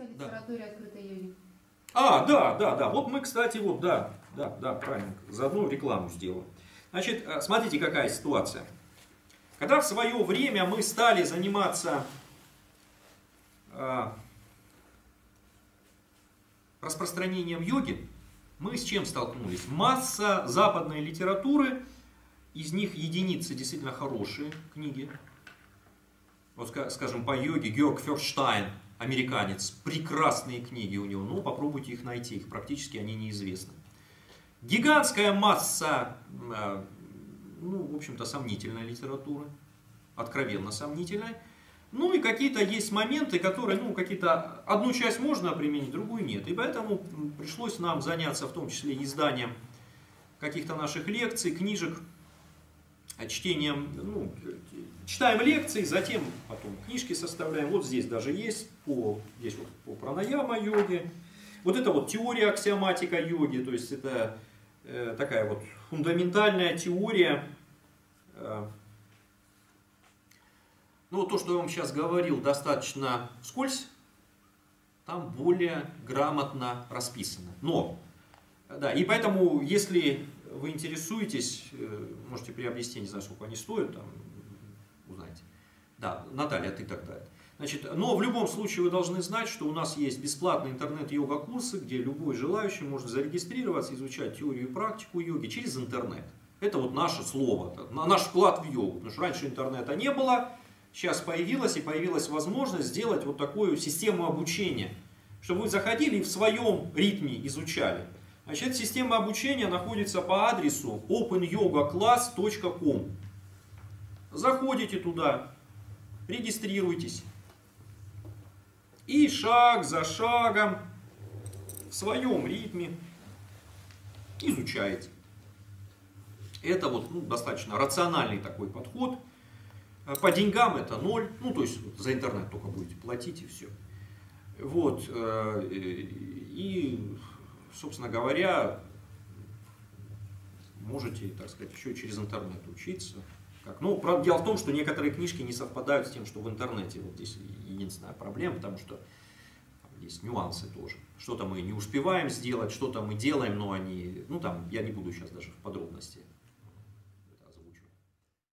о литературе открытой йоги. Да. Вот мы, кстати, правильно, заодно рекламу сделаем. Значит, смотрите, какая ситуация. Когда в свое время мы стали заниматься распространением йоги, мы с чем столкнулись? Масса западной литературы, из них единицы действительно хорошие книги. Вот, скажем, по йоге Георг Ферштайн, американец, прекрасные книги у него, но попробуйте их найти, их практически они неизвестны. Гигантская масса, в общем-то, сомнительной литературы, откровенно сомнительной. Ну и какие-то есть моменты, которые, одну часть можно применить, другую нет. И поэтому пришлось нам заняться в том числе изданием каких-то наших лекций, книжек, чтением, читаем лекции, затем потом книжки составляем. Вот здесь даже есть по пранаяма-йоге. Вот это вот теория аксиоматика йоги, то есть это такая вот фундаментальная теория. То, что я вам сейчас говорил, достаточно вскользь, там более грамотно расписано. И поэтому, если вы интересуетесь, можете приобрести, не знаю, сколько они стоят, там, узнаете. Да, Наталья, ты тогда. Значит, но в любом случае вы должны знать, что у нас есть бесплатные интернет-йога-курсы, где любой желающий может зарегистрироваться, изучать теорию и практику йоги через интернет. Это вот наше слово, наш вклад в йогу. Потому что раньше интернета не было, сейчас появилась возможность сделать вот такую систему обучения, чтобы вы заходили и в своем ритме изучали. Значит, эта система обучения находится по адресу opanyogaclass.com. Заходите туда, регистрируйтесь. И шаг за шагом в своем ритме изучаете. Это достаточно рациональный такой подход. По деньгам это 0, то есть за интернет только будете платить и все. И, собственно говоря, можете, так сказать, еще через интернет учиться. Правда, дело в том, что некоторые книжки не совпадают с тем, что в интернете. Вот здесь единственная проблема, потому что есть нюансы тоже. Что-то мы не успеваем сделать, что-то мы делаем, но они, я не буду сейчас даже в подробности